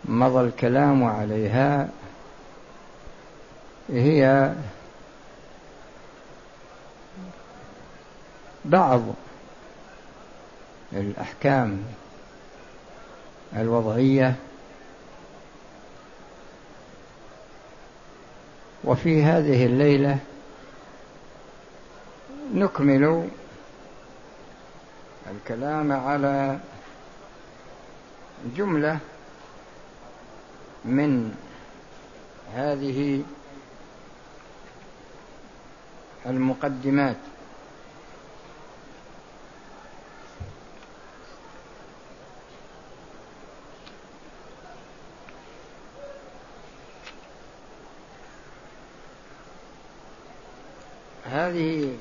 مضى الكلام عليها، هي بعض الأحكام الوضعية. وفي هذه الليلة نكمل الكلام على جملة من هذه المقدمات. هذه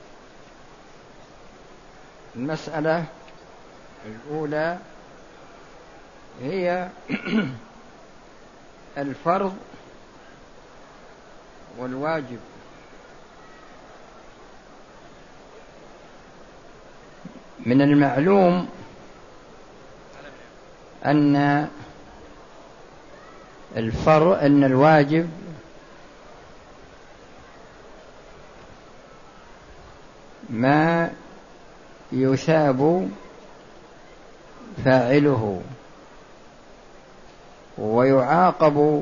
المسألة الأولى هي الفرض والواجب. من المعلوم أن الواجب ما يثاب فاعله ويعاقب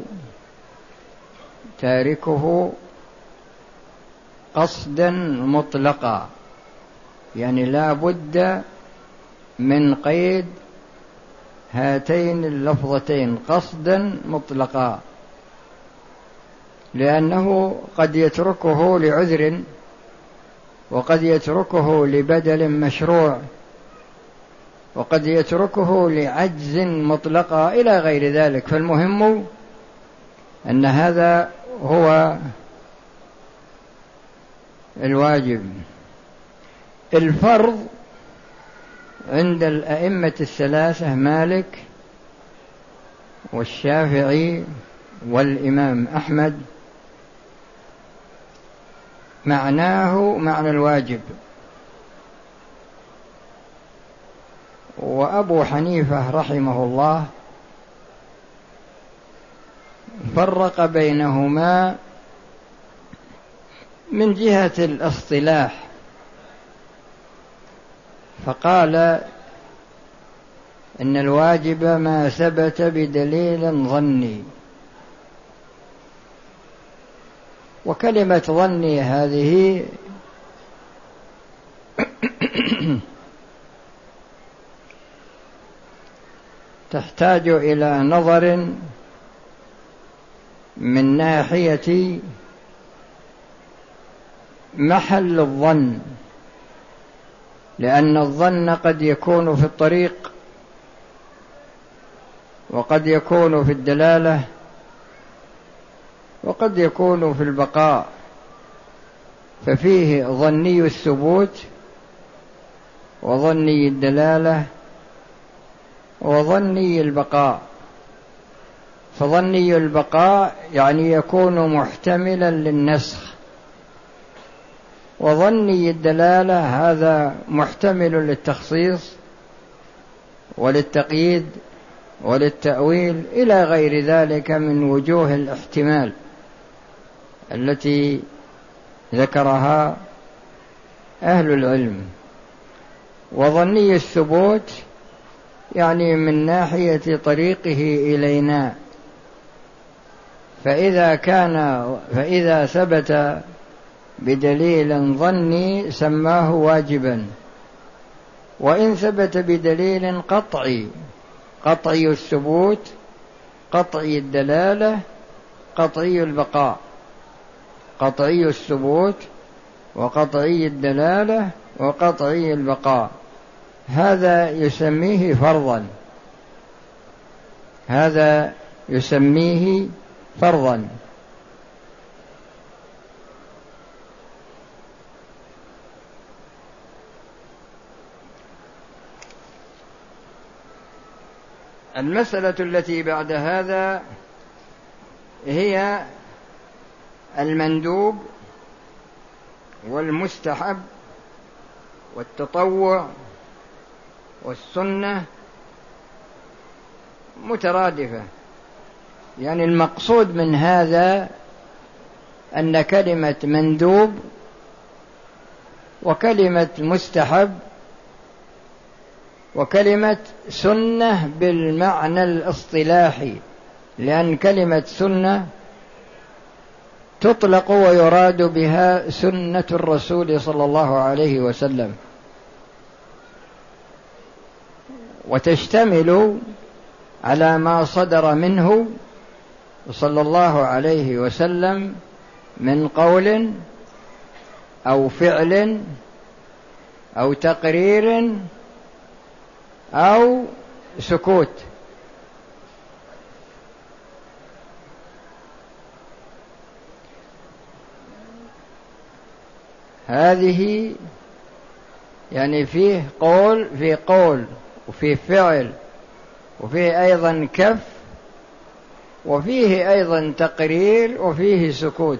تاركه قصدا مطلقا، يعني لا بد من قيد هاتين اللفظتين قصدا مطلقا، لأنه قد يتركه لعذر، وقد يتركه لبدل مشروع، وقد يتركه لعجز مطلقا إلى غير ذلك. فالمهم أن هذا هو الواجب. الفرض عند الأئمة الثلاثة مالك والشافعي والإمام أحمد معناه معنى الواجب، وأبو حنيفة رحمه الله فرق بينهما من جهة الاصطلاح، فقال إن الواجب ما ثبت بدليل ظني. وكلمة ظني هذه تحتاج إلى نظر من ناحية محل الظن، لأن الظن قد يكون في الطريق، وقد يكون في الدلالة، وقد يكون في البقاء. ففيه ظني الثبوت وظني الدلالة وظني البقاء. فظني البقاء يعني يكون محتملا للنسخ، وظني الدلالة هذا محتمل للتخصيص وللتقييد وللتأويل إلى غير ذلك من وجوه الاحتمال التي ذكرها أهل العلم. وظني الثبوت يعني من ناحية طريقه إلينا، فإذا ثبت بدليل ظني سماه واجبا، وإن ثبت بدليل قطعي، قطعي الثبوت، قطعي الدلالة، قطعي البقاء، قطعي الثبوت وقطعي الدلالة وقطعي البقاء، هذا يسميه فرضا، هذا يسميه فرضا. المسألة التي بعد هذا هي المندوب والمستحب والتطوع والسنة مترادفة، يعني المقصود من هذا أن كلمة مندوب وكلمة مستحب وكلمة سنة بالمعنى الاصطلاحي، لأن كلمة سنة تطلق ويراد بها سنة الرسول صلى الله عليه وسلم، وتشتمل على ما صدر منه صلى الله عليه وسلم من قول أو فعل أو تقرير أو سكوت. هذه يعني فيه قول وفيه فعل وفيه أيضا كف وفيه أيضا تقرير وفيه سكوت.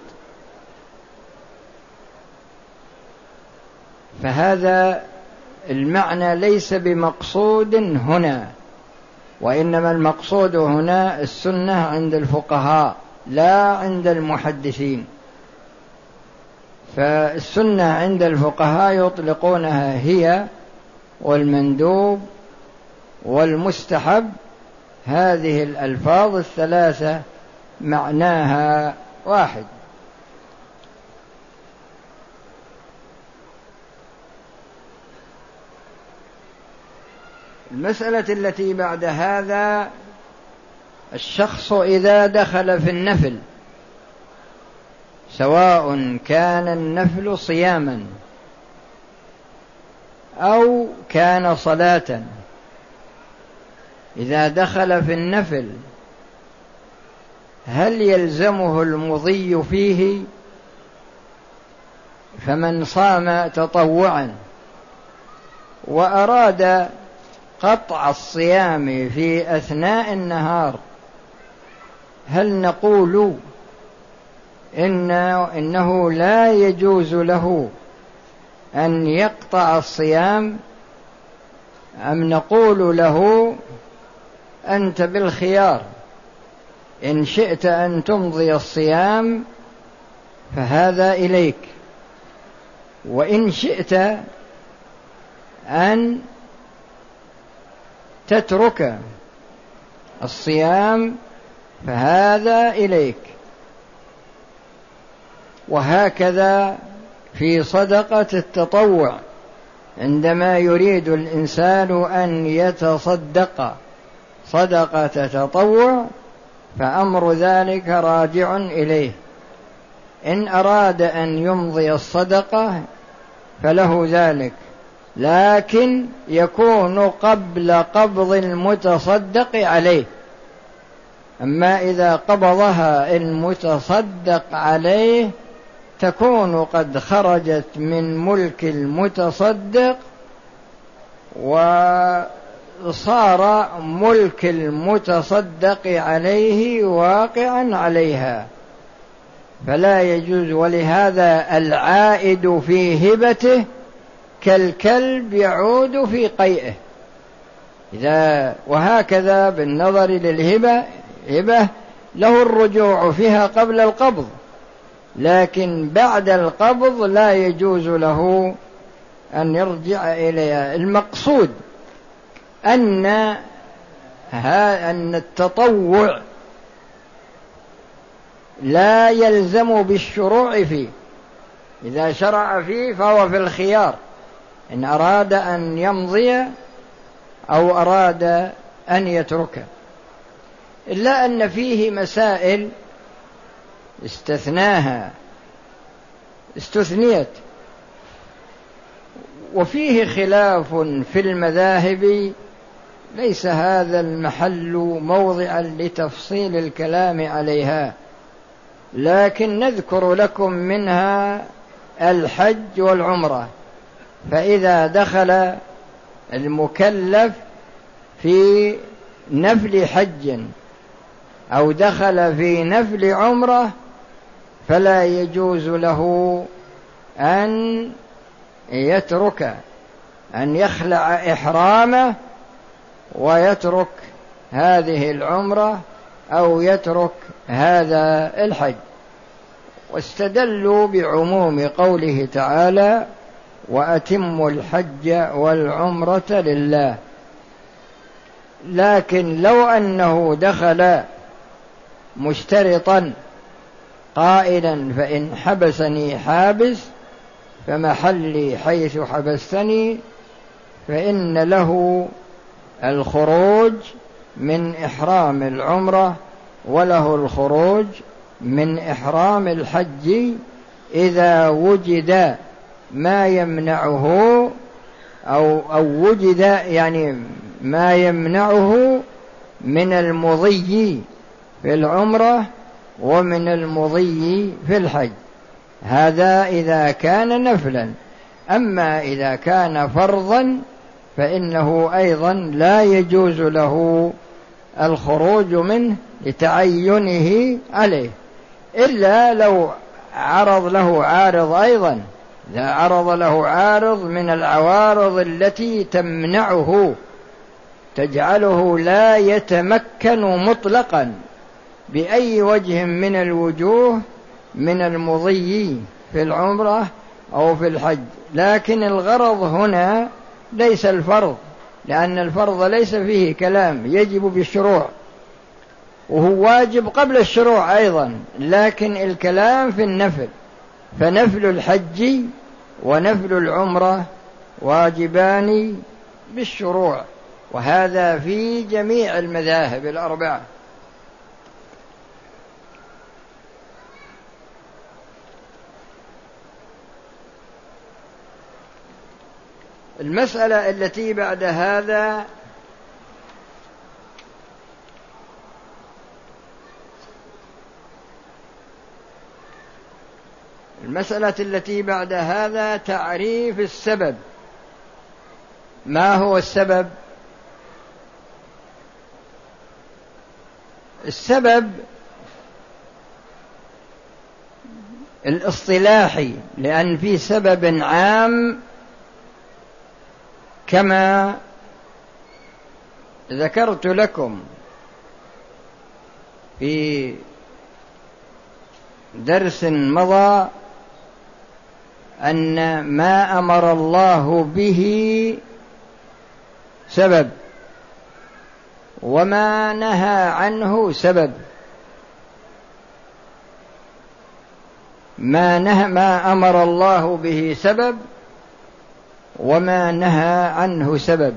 فهذا المعنى ليس بمقصود هنا، وإنما المقصود هنا السنة عند الفقهاء لا عند المحدثين. فالسنة عند الفقهاء يطلقونها هي والمندوب والمستحب، هذه الألفاظ الثلاثة معناها واحد. المسألة التي بعد هذا: الشخص إذا دخل في النفل، سواء كان النفل صياما أو كان صلاة، إذا دخل في النفل هل يلزمه المضي فيه؟ فمن صام تطوعا وأراد قطع الصيام في أثناء النهار، هل نقول إنه لا يجوز له أن يقطع الصيام، أم نقول له أنت بالخيار، إن شئت أن تمضي الصيام فهذا إليك، وإن شئت أن تترك الصيام فهذا إليك؟ وهكذا في صدقة التطوع، عندما يريد الإنسان أن يتصدق صدقة تطوع فأمر ذلك راجع إليه، إن أراد أن يمضي الصدقة فله ذلك، لكن يكون قبل قبض المتصدق عليه. أما إذا قبضها المتصدق عليه تكون قد خرجت من ملك المتصدق وصار ملك المتصدق عليه واقعا عليها، فلا يجوز. ولهذا العائد في هبته كالكلب يعود في قيئه. وهكذا بالنظر للهبة، هبة له الرجوع فيها قبل القبض، لكن بعد القبض لا يجوز له أن يرجع إليها. المقصود أن التطوع لا يلزم بالشروع فيه، إذا شرع فيه فهو في الخيار، إن أراد أن يمضي أو أراد أن يتركه، إلا أن فيه مسائل استثنيت، وفيه خلاف في المذاهب، ليس هذا المحل موضعا لتفصيل الكلام عليها، لكن نذكر لكم منها الحج والعمرة. فإذا دخل المكلف في نفل حج أو دخل في نفل عمرة فلا يجوز له أن يترك، أن يخلع إحرامه ويترك هذه العمرة أو يترك هذا الحج. واستدلوا بعموم قوله تعالى: وأتموا الحج والعمرة لله. لكن لو أنه دخل مشترطا قائلا: فإن حبسني حابس فمحلي حيث حبستني، فإن له الخروج من إحرام العمرة وله الخروج من إحرام الحج إذا وجد ما يمنعه أو وجد يعني ما يمنعه من المضي في العمرة ومن المضي في الحج. هذا إذا كان نفلا. أما إذا كان فرضا فإنه أيضا لا يجوز له الخروج منه لتعينه عليه، إلا لو عرض له عارض أيضا. إذا عرض له عارض من العوارض التي تمنعه تجعله لا يتمكن مطلقا بأي وجه من الوجوه من المضي في العمرة أو في الحج. لكن الغرض هنا ليس الفرض، لأن الفرض ليس فيه كلام، يجب بالشروع، وهو واجب قبل الشروع أيضا، لكن الكلام في النفل. فنفل الحج ونفل العمرة واجبان بالشروع، وهذا في جميع المذاهب الأربعة. المسألة التي بعد هذا تعريف السبب. ما هو السبب؟ السبب الاصطلاحي، لأن في سبب عام كما ذكرت لكم في درس مضى أن ما أمر الله به سبب، وما نهى عنه سبب. ما أمر الله به سبب، وما نهى عنه سبب.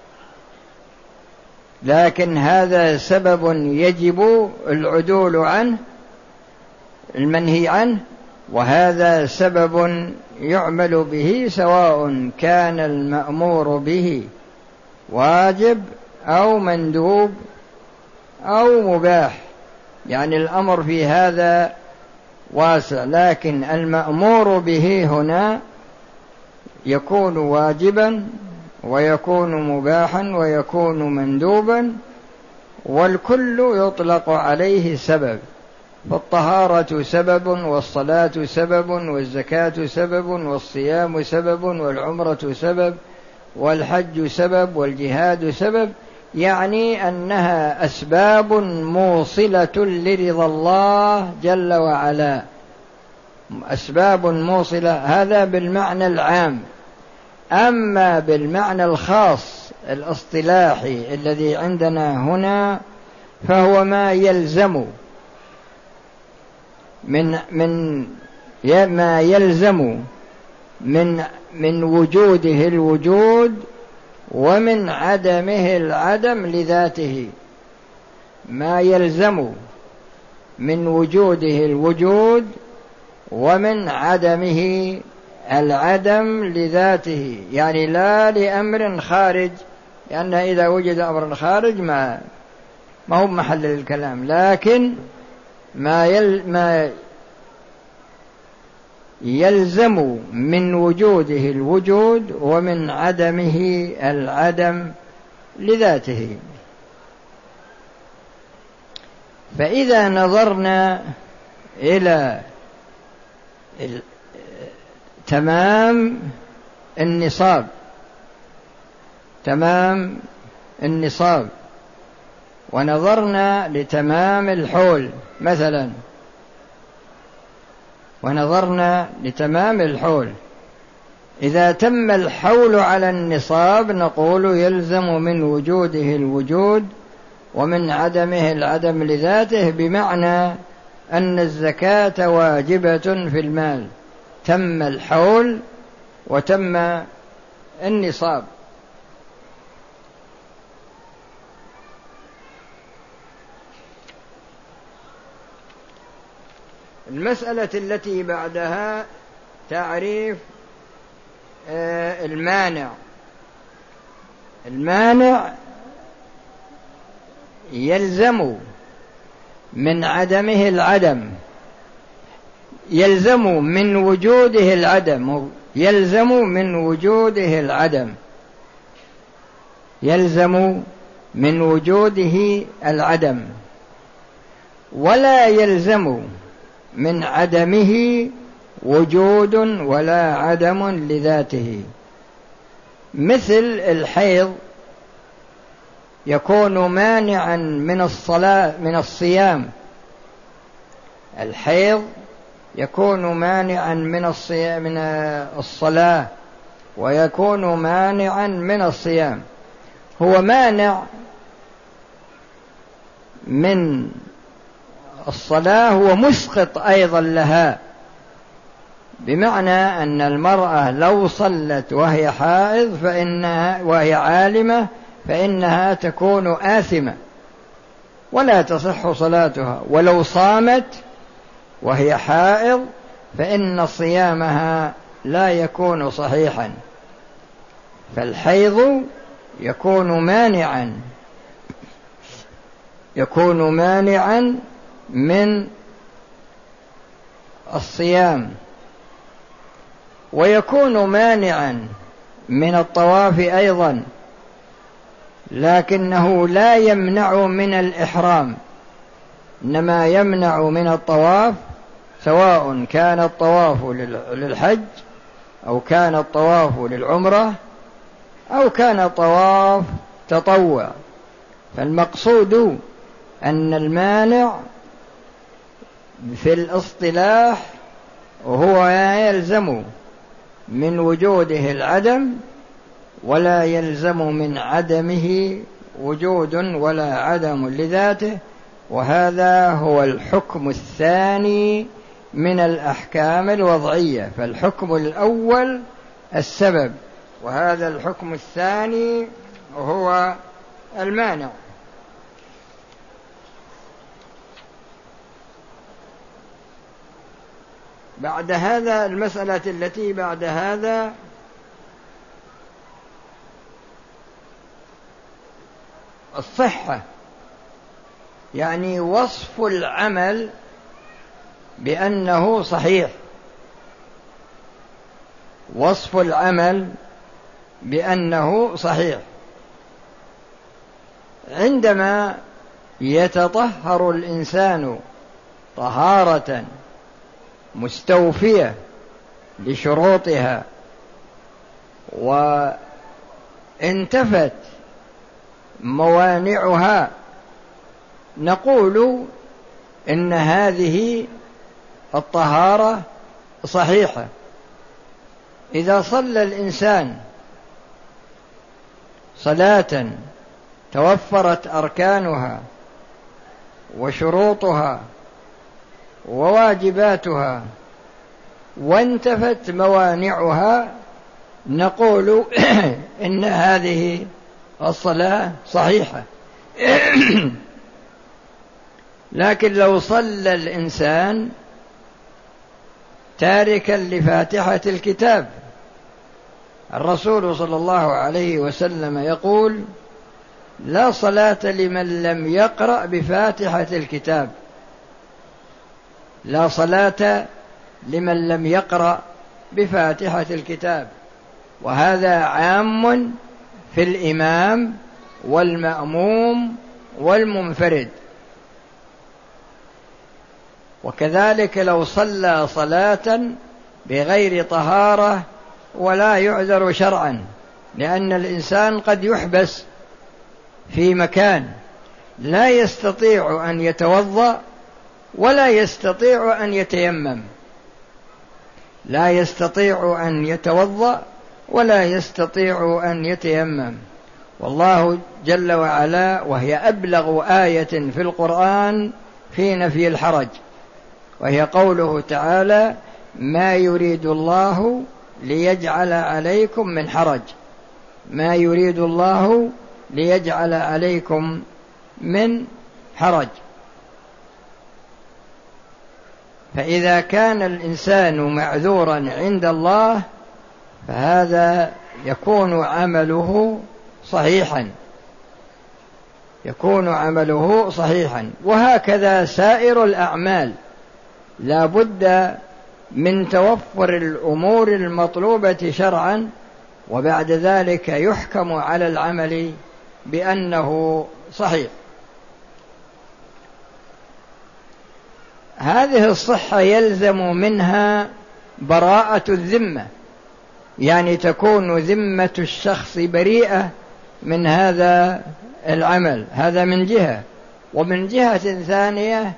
لكن هذا سبب يجب العدول عنه، المنهي عنه، وهذا سبب يعمل به سواء كان المأمور به واجب أو مندوب أو مباح، يعني الأمر في هذا واسع. لكن المأمور به هنا يكون واجبا ويكون مباحا ويكون مندوبا، والكل يطلق عليه سبب. فالطهارة سبب، والصلاة سبب، والزكاة سبب، والصيام سبب، والعمرة سبب، والحج سبب، والجهاد سبب، يعني أنها أسباب موصلة لرضا الله جل وعلا، أسباب موصلة. هذا بالمعنى العام. أما بالمعنى الخاص الاصطلاحي الذي عندنا هنا فهو ما يلزم ما يلزم من وجوده الوجود ومن عدمه العدم لذاته. ما يلزم من وجوده الوجود ومن عدمه العدم لذاته، يعني لا لأمر خارج، لأن إذا وجد أمر خارج ما هو محل الكلام. لكن ما يلزم من وجوده الوجود ومن عدمه العدم لذاته. فإذا نظرنا إلى تمام النصاب ونظرنا لتمام الحول مثلا، ونظرنا لتمام الحول، إذا تم الحول على النصاب نقول يلزم من وجوده الوجود ومن عدمه العدم لذاته، بمعنى أن الزكاة واجبة في المال، تم الحول وتم النصاب. المسألة التي بعدها تعريف المانع. المانع يلزم من عدمه العدم، يلزم من وجوده العدم، يلزم من وجوده العدم، يلزم من وجوده العدم، ولا يلزم من عدمه وجود ولا عدم لذاته. مثل الحيض يكون مانعا من الصيام، الحيض يكون مانعا من الصلاة، ويكون مانعا من الصيام. هو مانع من الصلاة، هو مسقط أيضا لها، بمعنى أن المرأة لو صلت وهي حائض وهي عالمة فإنها تكون آثمة ولا تصح صلاتها، ولو صامت وهي حائض فإن صيامها لا يكون صحيحا. فالحيض يكون مانعا من الصيام، ويكون مانعا من الطواف أيضا، لكنه لا يمنع من الإحرام، إنما يمنع من الطواف، سواء كان الطواف للحج أو كان الطواف للعمرة أو كان الطواف تطوع. فالمقصود أن المانع في الاصطلاح هو يلزم من وجوده العدم، ولا يلزم من عدمه وجود ولا عدم لذاته. وهذا هو الحكم الثاني من الأحكام الوضعية. فالحكم الأول السبب، وهذا الحكم الثاني هو المانع. بعد هذا المسألة التي بعد هذا الصحة، يعني وصف العمل بأنه صحيح، وصف العمل بأنه صحيح. عندما يتطهر الإنسان طهارة مستوفية لشروطها وانتفت موانعها، نقول إن هذه الطهارة صحيحة. إذا صلى الإنسان صلاة توفرت أركانها وشروطها وواجباتها وانتفت موانعها، نقول إن هذه الصلاة صحيحة. لكن لو صلى الإنسان تاركا لفاتحة الكتاب، الرسول صلى الله عليه وسلم يقول: لا صلاة لمن لم يقرأ بفاتحة الكتاب، لا صلاة لمن لم يقرأ بفاتحة الكتاب. وهذا عام في الإمام والمأموم والمنفرد. وكذلك لو صلى صلاة بغير طهارة ولا يعذر شرعا، لأن الإنسان قد يحبس في مكان لا يستطيع أن يتوضأ ولا يستطيع أن يتيمم، لا يستطيع أن يتوضأ ولا يستطيع أن يتيمم. والله جل وعلا، وهي أبلغ آية في القرآن في نفي الحرج، وهي قوله تعالى: ما يريد الله ليجعل عليكم من حرج، ما يريد الله ليجعل عليكم من حرج. فإذا كان الإنسان معذورا عند الله فهذا يكون عمله صحيحا، يكون عمله صحيحا. وهكذا سائر الأعمال لا بد من توفر الأمور المطلوبة شرعا، وبعد ذلك يحكم على العمل بأنه صحيح. هذه الصحة يلزم منها براءة الذمة، يعني تكون ذمة الشخص بريئة من هذا العمل، هذا من جهة. ومن جهة ثانية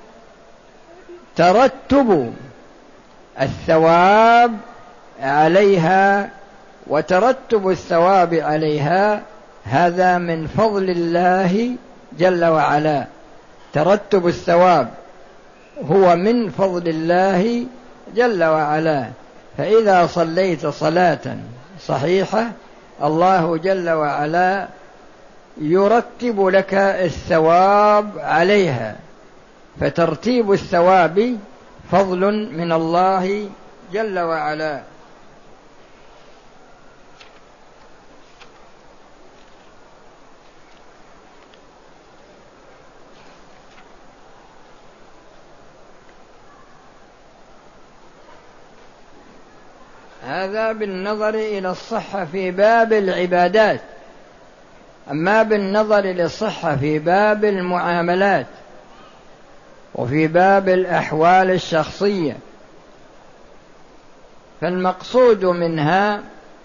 ترتب الثواب عليها، وترتب الثواب عليها هذا من فضل الله جل وعلا. ترتب الثواب هو من فضل الله جل وعلا. فإذا صليت صلاة صحيحة الله جل وعلا يرتب لك الثواب عليها، فترتيب الثواب فضل من الله جل وعلا. هذا بالنظر إلى الصحة في باب العبادات. أما بالنظر للصحة في باب المعاملات وفي باب الأحوال الشخصية فالمقصود منها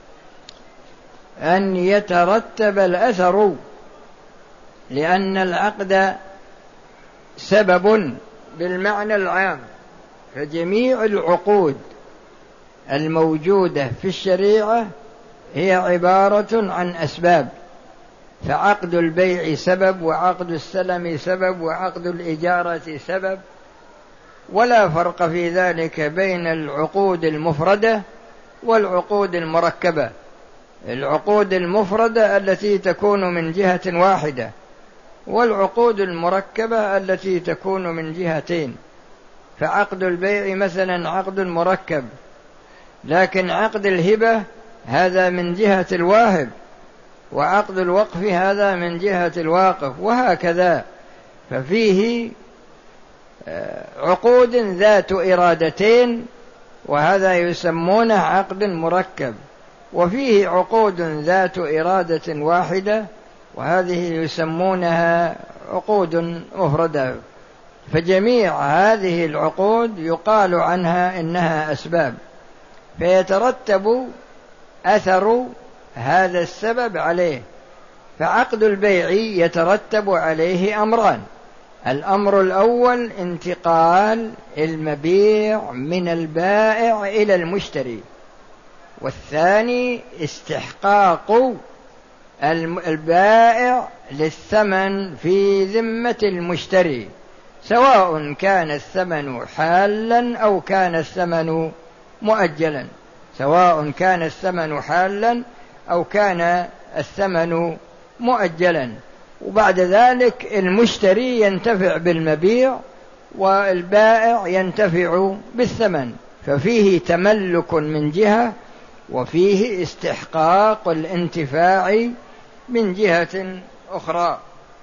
أن يترتب الأثر، لأن العقد سبب بالمعنى العام، فجميع العقود الموجودة في الشريعة هي عبارة عن أسباب. فعقد البيع سبب، وعقد السلم سبب، وعقد الإجارة سبب، ولا فرق في ذلك بين العقود المفردة والعقود المركبة. العقود المفردة التي تكون من جهة واحدة، والعقود المركبة التي تكون من جهتين. فعقد البيع مثلا عقد مركب، لكن عقد الهبة هذا من جهة الواهب، وعقد الوقف هذا من جهة الواقف، وهكذا. ففيه عقود ذات إرادتين، وهذا يسمونه عقد مركب، وفيه عقود ذات إرادة واحدة، وهذه يسمونها عقود مفردة. فجميع هذه العقود يقال عنها إنها أسباب، فيترتب أثر هذا السبب عليه. فعقد البيع يترتب عليه أمران: الأمر الأول انتقال المبيع من البائع إلى المشتري، والثاني استحقاق البائع للثمن في ذمة المشتري، سواء كان الثمن حالا أو كان الثمن مؤجلا، سواء كان الثمن حالا أو كان الثمن مؤجلا. وبعد ذلك المشتري ينتفع بالمبيع والبائع ينتفع بالثمن، ففيه تملك من جهة، وفيه استحقاق الانتفاع من جهة أخرى.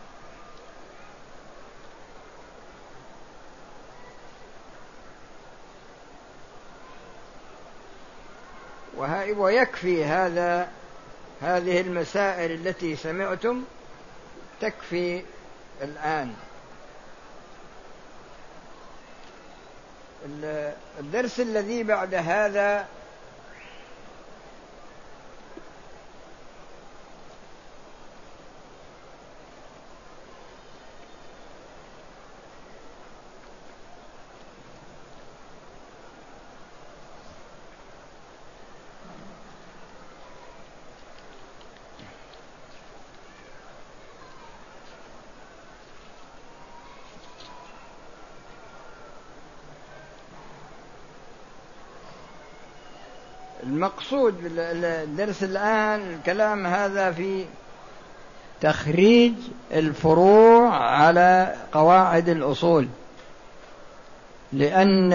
ويكفي هذه المسائل التي سمعتم تكفي الآن. الدرس الذي بعد هذا المقصود بالدرس الآن الكلام هذا في تخريج الفروع على قواعد الأصول، لأن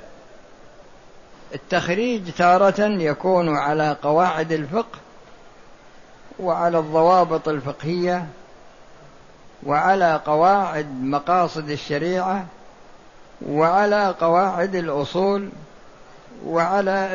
التخريج تارة يكون على قواعد الفقه وعلى الضوابط الفقهية وعلى قواعد مقاصد الشريعة وعلى قواعد الأصول وعلى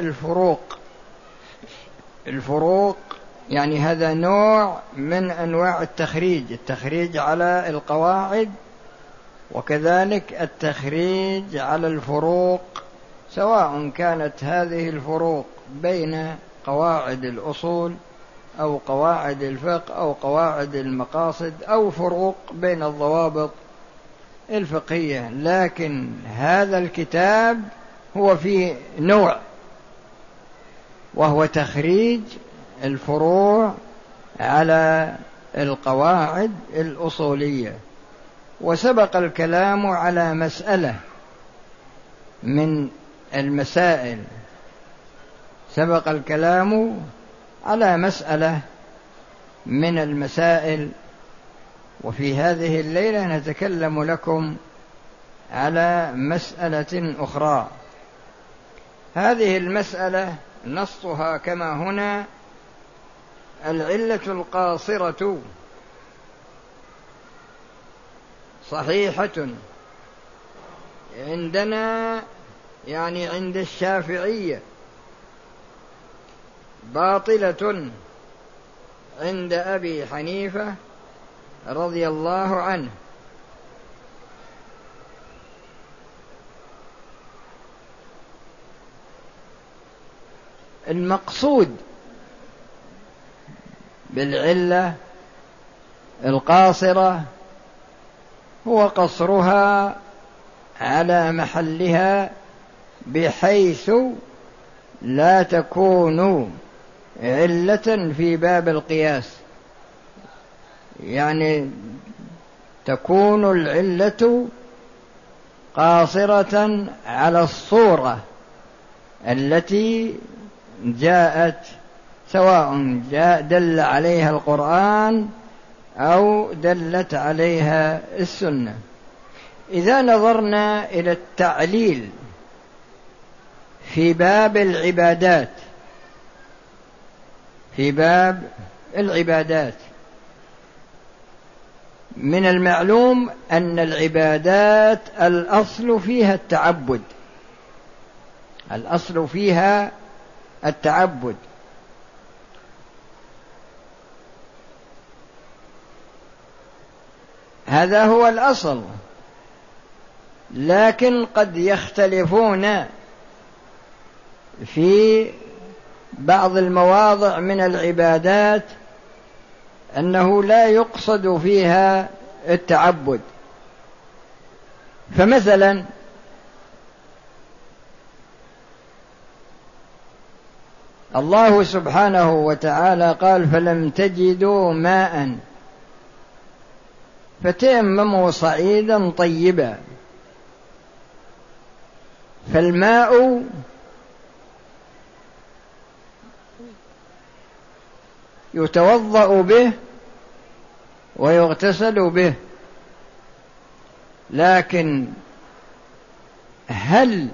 الفروق يعني هذا نوع من أنواع التخريج على القواعد، وكذلك التخريج على الفروق، سواء كانت هذه الفروق بين قواعد الأصول أو قواعد الفقه أو قواعد المقاصد أو فروق بين الضوابط الفقهية. لكن هذا الكتاب هو فيه نوع، وهو تخريج الفروع على القواعد الأصولية. وسبق الكلام على مسألة من المسائل، سبق الكلام على مسألة من المسائل، وفي هذه الليلة نتكلم لكم على مسألة أخرى. هذه المسألة نصها كما هنا: العلة القاصرة صحيحة عندنا، يعني عند الشافعية، باطلة عند أبي حنيفة رضي الله عنه. المقصود بالعلة القاصرة هو قصرها على محلها بحيث لا تكون علة في باب القياس، يعني تكون العلة قاصرة على الصورة التي جاءت، سواء دل عليها القرآن أو دلت عليها السنة. إذا نظرنا إلى التعليل في باب العبادات، من المعلوم أن العبادات الأصل فيها التعبد، هذا هو الأصل. لكن قد يختلفون في بعض المواضع من العبادات أنه لا يقصد فيها التعبد. فمثلا الله سبحانه وتعالى قال: فلم تجدوا ماء فتيمموا صعيدا طيبا. فالماء يتوضأ به ويغتسل به، لكن هل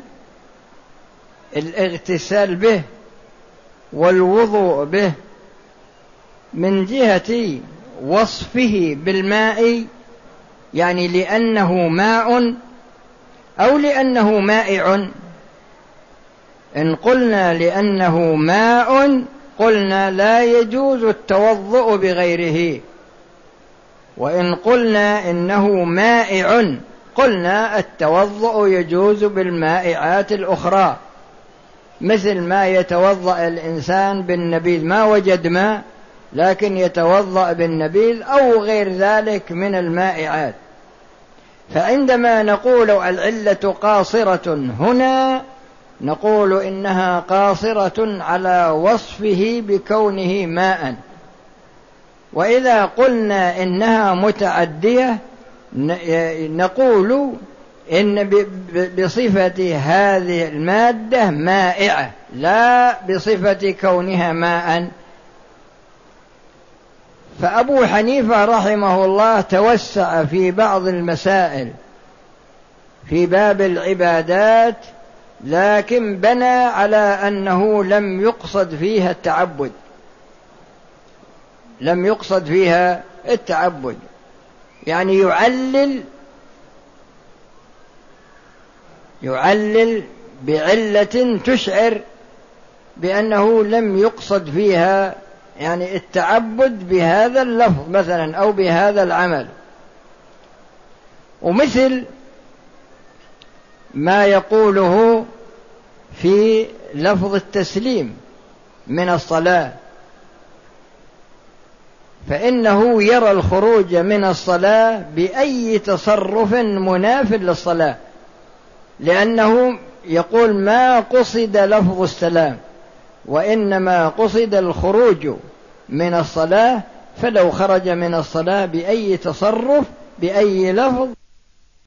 الاغتسال به والوضوء به من جهة وصفه بالماء، يعني لأنه ماء، أو لأنه مائع؟ إن قلنا لأنه ماء قلنا لا يجوز التوضؤ بغيره، وإن قلنا إنه مائع قلنا التوضؤ يجوز بالمائعات الأخرى، مثل ما يتوضأ الإنسان بالنبيذ، ما وجد ماء لكن يتوضأ بالنبيذ أو غير ذلك من المائعات. فعندما نقول العلة قاصرة هنا نقول إنها قاصرة على وصفه بكونه ماء. وإذا قلنا إنها متعدية نقول إن بصفة هذه المادة مائعة، لا بصفة كونها ماء. فأبو حنيفة رحمه الله توسع في بعض المسائل في باب العبادات، لكن بنى على أنه لم يقصد فيها التعبد، لم يقصد فيها التعبد، يعني يعلل بعلة تشعر بأنه لم يقصد فيها يعني التعبد بهذا اللفظ مثلا أو بهذا العمل. ومثل ما يقوله في لفظ التسليم من الصلاة، فإنه يرى الخروج من الصلاة بأي تصرف مناف للصلاة، لأنه يقول ما قصد لفظ السلام وإنما قصد الخروج من الصلاة، فلو خرج من الصلاة بأي تصرف بأي لفظ